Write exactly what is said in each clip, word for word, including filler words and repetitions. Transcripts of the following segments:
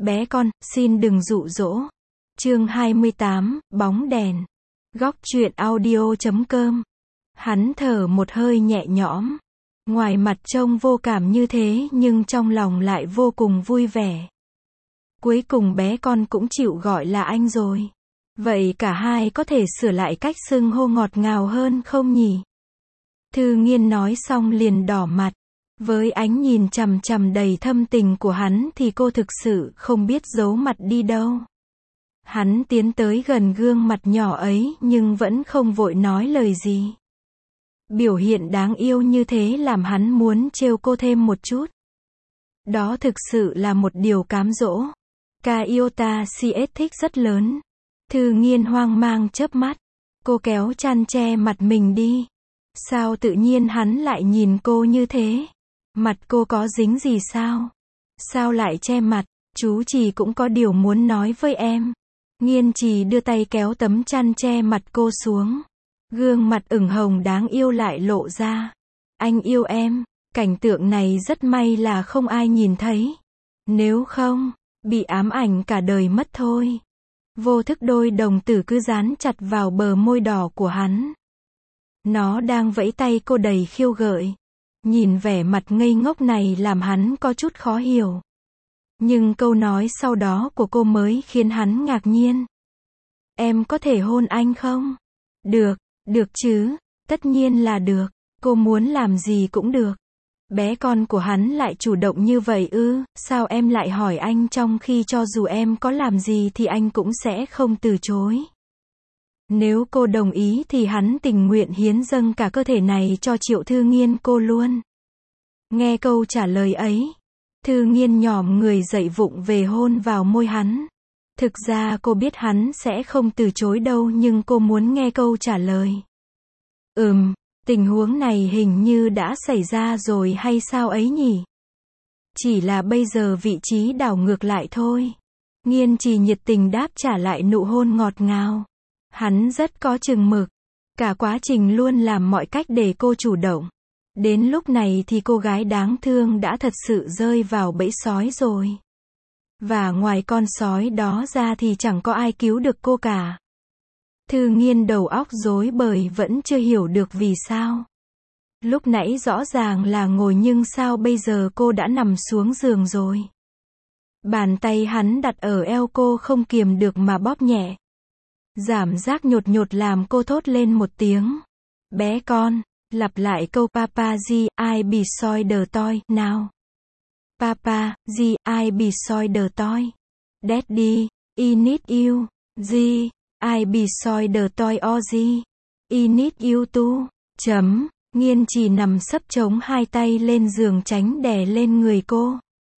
Bé con, xin đừng dụ dỗ. Chương hai mươi tám, bóng đèn. Góc truyện audio chấm com. Hắn thở một hơi nhẹ nhõm. Ngoài mặt trông vô cảm như thế nhưng trong lòng lại vô cùng vui vẻ. Cuối cùng bé con cũng chịu gọi là anh rồi. Vậy cả hai có thể sửa lại cách xưng hô ngọt ngào hơn không nhỉ? Thư Nghiên nói xong liền đỏ mặt. Với ánh nhìn chằm chằm đầy thâm tình của hắn thì cô thực sự không biết giấu mặt đi đâu. Hắn tiến tới gần gương mặt nhỏ ấy nhưng vẫn không vội nói lời gì. Biểu hiện đáng yêu như thế làm hắn muốn trêu cô thêm một chút. Đó thực sự là một điều cám dỗ. Ca yêu ta si ết thích rất lớn. Thư Nghiên hoang mang chớp mắt. Cô kéo chăn che mặt mình đi. Sao tự nhiên hắn lại nhìn cô như thế? Mặt cô có dính gì sao? Sao lại che mặt? Chú Trì cũng có điều muốn nói với em. Nghiên Trì đưa tay kéo tấm chăn che mặt cô xuống. Gương mặt ửng hồng đáng yêu lại lộ ra. Anh yêu em. Cảnh tượng này rất may là không ai nhìn thấy. Nếu không, bị ám ảnh cả đời mất thôi. Vô thức đôi đồng tử cứ dán chặt vào bờ môi đỏ của hắn. Nó đang vẫy tay cô đầy khiêu gợi. Nhìn vẻ mặt ngây ngốc này làm hắn có chút khó hiểu. Nhưng câu nói sau đó của cô mới khiến hắn ngạc nhiên. Em có thể hôn anh không? Được, được chứ, tất nhiên là được, cô muốn làm gì cũng được. Bé con của hắn lại chủ động như vậy ư, sao em lại hỏi anh trong khi cho dù em có làm gì thì anh cũng sẽ không từ chối. Nếu cô đồng ý thì hắn tình nguyện hiến dâng cả cơ thể này cho Triệu Thư Nghiên cô luôn. Nghe câu trả lời ấy, Thư Nghiên nhòm người dậy vụng về hôn vào môi hắn. Thực ra cô biết hắn sẽ không từ chối đâu nhưng cô muốn nghe câu trả lời. Ừm, tình huống này hình như đã xảy ra rồi hay sao ấy nhỉ? Chỉ là bây giờ vị trí đảo ngược lại thôi. Nghiên Trì nhiệt tình đáp trả lại nụ hôn ngọt ngào. Hắn rất có chừng mực. Cả quá trình luôn làm mọi cách để cô chủ động. Đến lúc này thì cô gái đáng thương đã thật sự rơi vào bẫy sói rồi. Và ngoài con sói đó ra thì chẳng có ai cứu được cô cả. Thư Nghiên đầu óc rối bời vẫn chưa hiểu được vì sao. Lúc nãy rõ ràng là ngồi nhưng sao bây giờ cô đã nằm xuống giường rồi. Bàn tay hắn đặt ở eo cô không kiềm được mà bóp nhẹ. Cảm giác nhột nhột làm cô thốt lên một tiếng. Bé con, lặp lại câu Papa G, I be soi the toy, nào. Papa, G, I be soi the toy. Daddy, I need you. G, I be soi the toy or G. I need you too. Chấm. Nghiên Trì nằm sấp chống hai tay lên giường tránh đè lên người cô.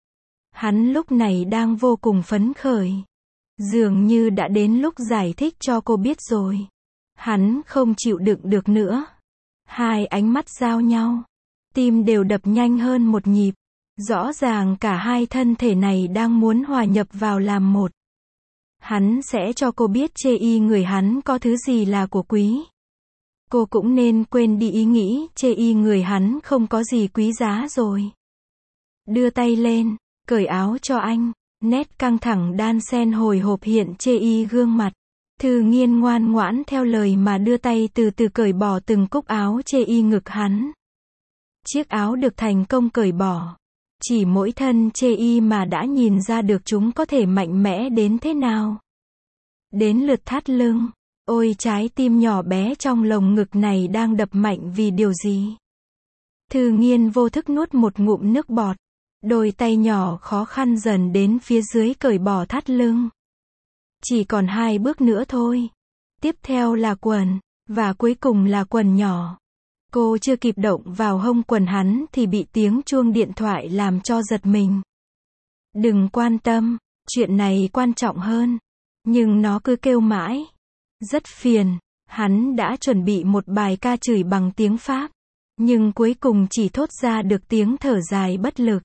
Hắn lúc này đang vô cùng phấn khởi. Dường như đã đến lúc giải thích cho cô biết rồi. Hắn không chịu đựng được nữa. Hai ánh mắt giao nhau. Tim đều đập nhanh hơn một nhịp. Rõ ràng cả hai thân thể này đang muốn hòa nhập vào làm một. Hắn sẽ cho cô biết chê y người hắn có thứ gì là của quý. Cô cũng nên quên đi ý nghĩ chê y người hắn không có gì quý giá rồi. Đưa tay lên, cởi áo cho anh. Nét căng thẳng đan xen hồi hộp hiện chê y gương mặt. Thư Nghiên ngoan ngoãn theo lời mà đưa tay từ từ cởi bỏ từng cúc áo chê y ngực hắn. Chiếc áo được thành công cởi bỏ. Chỉ mỗi thân chê y mà đã nhìn ra được chúng có thể mạnh mẽ đến thế nào. Đến lượt thắt lưng. Ôi trái tim nhỏ bé trong lồng ngực này đang đập mạnh vì điều gì? Thư Nghiên vô thức nuốt một ngụm nước bọt. Đôi tay nhỏ khó khăn dần đến phía dưới cởi bỏ thắt lưng. Chỉ còn hai bước nữa thôi. Tiếp theo là quần. Và cuối cùng là quần nhỏ. Cô chưa kịp động vào hông quần hắn thì bị tiếng chuông điện thoại làm cho giật mình. Đừng quan tâm. Chuyện này quan trọng hơn. Nhưng nó cứ kêu mãi. Rất phiền. Hắn đã chuẩn bị một bài ca chửi bằng tiếng Pháp. Nhưng cuối cùng chỉ thốt ra được tiếng thở dài bất lực.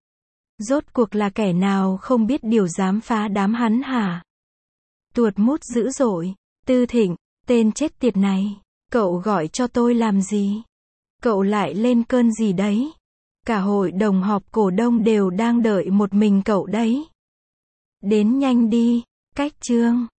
Rốt cuộc là kẻ nào không biết điều dám phá đám hắn hả? Tuột mút dữ dội. Tư Thịnh, tên chết tiệt này. Cậu gọi cho tôi làm gì? Cậu lại lên cơn gì đấy? Cả hội đồng họp cổ đông đều đang đợi một mình cậu đấy. Đến nhanh đi, cách chương.